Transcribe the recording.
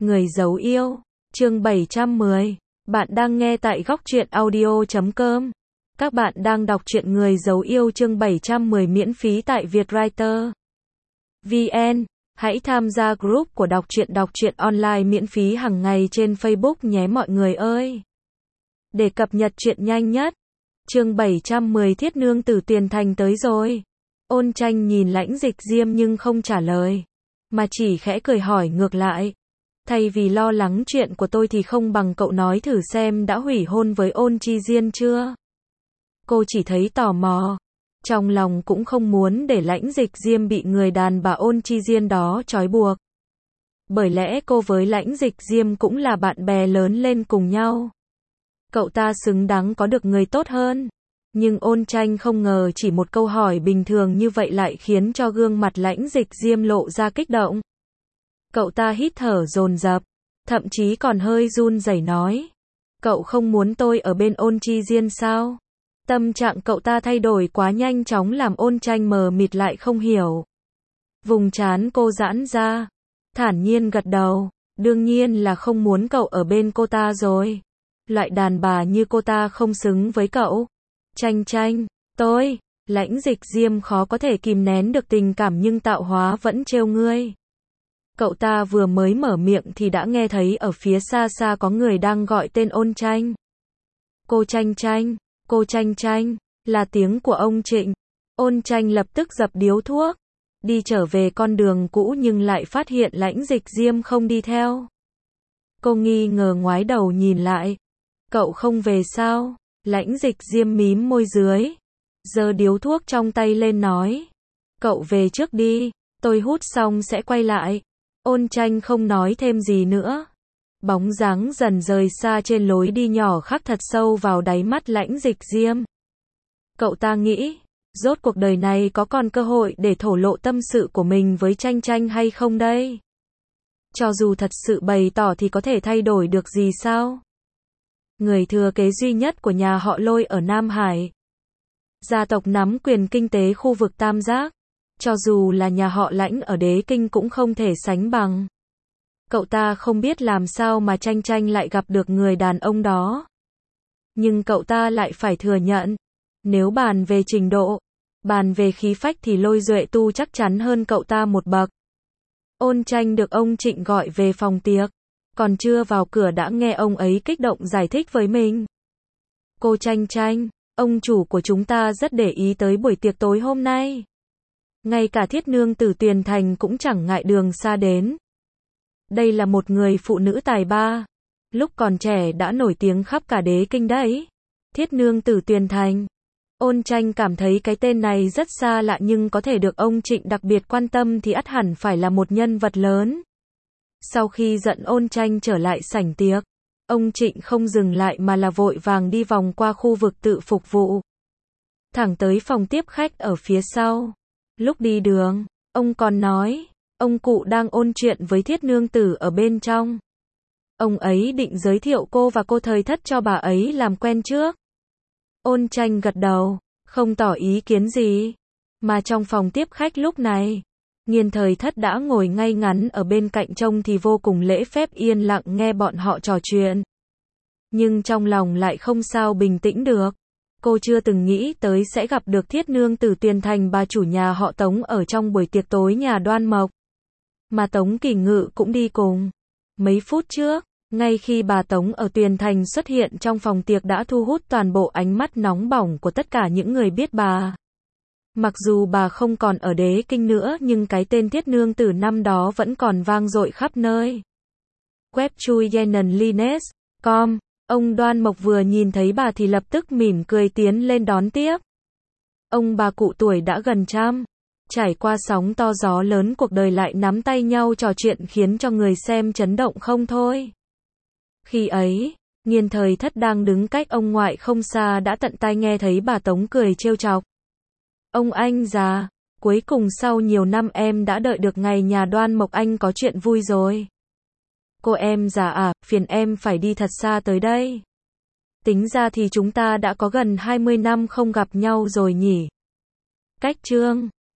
Người giấu yêu, chương 710. Bạn đang nghe tại góc truyện audio.com. Các bạn đang đọc truyện Người giấu yêu chương 710 miễn phí tại Vietwriter VN. Hãy tham gia group của đọc truyện online miễn phí hàng ngày trên Facebook nhé mọi người ơi. Để cập nhật truyện nhanh nhất. Chương 710 Thiết Nương Tử Tuyền Thành tới rồi. Ôn Tranh nhìn Lãnh Dịch Diêm nhưng không trả lời, mà chỉ khẽ cười hỏi ngược lại. Thay vì lo lắng chuyện của tôi thì không bằng cậu nói thử xem đã hủy hôn với Ôn Chi Diên chưa? Cô chỉ thấy tò mò. Trong lòng cũng không muốn để Lãnh Dịch Diêm bị người đàn bà Ôn Chi Diên đó trói buộc. Bởi lẽ cô với Lãnh Dịch Diêm cũng là bạn bè lớn lên cùng nhau. Cậu ta xứng đáng có được người tốt hơn. Nhưng Ôn Tranh không ngờ chỉ một câu hỏi bình thường như vậy lại khiến cho gương mặt Lãnh Dịch Diêm lộ ra kích động. Cậu ta hít thở dồn dập, thậm chí còn hơi run rẩy nói. Cậu không muốn tôi ở bên Ôn Chi Diên sao? Tâm trạng cậu ta thay đổi quá nhanh chóng làm Ôn Tranh mờ mịt lại không hiểu. Vùng trán cô giãn ra, thản nhiên gật đầu. Đương nhiên là không muốn cậu ở bên cô ta rồi. Loại đàn bà như cô ta không xứng với cậu. Tranh, tôi, Lãnh Dịch Diêm khó có thể kìm nén được tình cảm nhưng tạo hóa vẫn trêu ngươi. Cậu ta vừa mới mở miệng thì đã nghe thấy ở phía xa xa có người đang gọi tên Ôn Tranh. Cô Tranh, là tiếng của ông Trịnh. Ôn Tranh lập tức dập điếu thuốc, đi trở về con đường cũ nhưng lại phát hiện Lãnh Dịch Diêm không đi theo. Cô nghi ngờ ngoái đầu nhìn lại. Cậu không về sao? Lãnh Dịch Diêm mím môi dưới, giơ điếu thuốc trong tay lên nói. Cậu về trước đi, tôi hút xong sẽ quay lại. Ôn Tranh không nói thêm gì nữa. Bóng dáng dần rời xa trên lối đi nhỏ khắc thật sâu vào đáy mắt Lãnh Dịch Diêm. Cậu ta nghĩ, rốt cuộc đời này có còn cơ hội để thổ lộ tâm sự của mình với Tranh hay không đây? Cho dù thật sự bày tỏ thì có thể thay đổi được gì sao? Người thừa kế duy nhất của nhà họ Lôi ở Nam Hải. Gia tộc nắm quyền kinh tế khu vực Tam Giác. Cho dù là nhà họ Lãnh ở Đế Kinh cũng không thể sánh bằng. Cậu ta không biết làm sao mà Tranh lại gặp được người đàn ông đó. Nhưng cậu ta lại phải thừa nhận. Nếu bàn về trình độ, bàn về khí phách thì Lôi Duệ Tu chắc chắn hơn cậu ta một bậc. Ôn Tranh được ông Trịnh gọi về phòng tiệc. Còn chưa vào cửa đã nghe ông ấy kích động giải thích với mình. Cô Tranh, ông chủ của chúng ta rất để ý tới buổi tiệc tối hôm nay. Ngay cả Thiết Nương Tử Tuyền Thành cũng chẳng ngại đường xa đến. Đây là một người phụ nữ tài ba. Lúc còn trẻ đã nổi tiếng khắp cả Đế Kinh đấy. Thiết Nương Tử Tuyền Thành. Ôn Tranh cảm thấy cái tên này rất xa lạ nhưng có thể được ông Trịnh đặc biệt quan tâm thì ắt hẳn phải là một nhân vật lớn. Sau khi dẫn Ôn Tranh trở lại sảnh tiệc, ông Trịnh không dừng lại mà là vội vàng đi vòng qua khu vực tự phục vụ. Thẳng tới phòng tiếp khách ở phía sau. Lúc đi đường, ông còn nói, ông cụ đang ôn chuyện với Thiết Nương Tử ở bên trong. Ông ấy định giới thiệu cô và cô Thời Thất cho bà ấy làm quen trước. Ôn Tranh gật đầu, không tỏ ý kiến gì. Mà trong phòng tiếp khách lúc này, Nghiên Thời Thất đã ngồi ngay ngắn ở bên cạnh trông thì vô cùng lễ phép yên lặng nghe bọn họ trò chuyện. Nhưng trong lòng lại không sao bình tĩnh được. Cô chưa từng nghĩ tới sẽ gặp được Thiết Nương Tử Tuyền Thành bà chủ nhà họ Tống ở trong buổi tiệc tối nhà Đoan Mộc. Mà Tống Kỳ Ngự cũng đi cùng. Mấy phút trước, ngay khi bà Tống ở Tuyền Thành xuất hiện trong phòng tiệc đã thu hút toàn bộ ánh mắt nóng bỏng của tất cả những người biết bà. Mặc dù bà không còn ở Đế Kinh nữa nhưng cái tên Thiết Nương Tử năm đó vẫn còn vang dội khắp nơi. Web chui yenenlines.com. Ông Đoan Mộc vừa nhìn thấy bà thì lập tức mỉm cười tiến lên đón tiếp. Ông bà cụ tuổi đã gần trăm, trải qua sóng to gió lớn cuộc đời lại nắm tay nhau trò chuyện khiến cho người xem chấn động không thôi. Khi ấy, Nghiên Thời Thất đang đứng cách ông ngoại không xa đã tận tai nghe thấy bà Tống cười trêu chọc. Ông anh già, cuối cùng sau nhiều năm em đã đợi được ngày nhà Đoan Mộc anh có chuyện vui rồi. Cô em già à, phiền em phải đi thật xa tới đây. Tính ra thì chúng ta đã có gần 20 năm không gặp nhau rồi nhỉ. Cách chương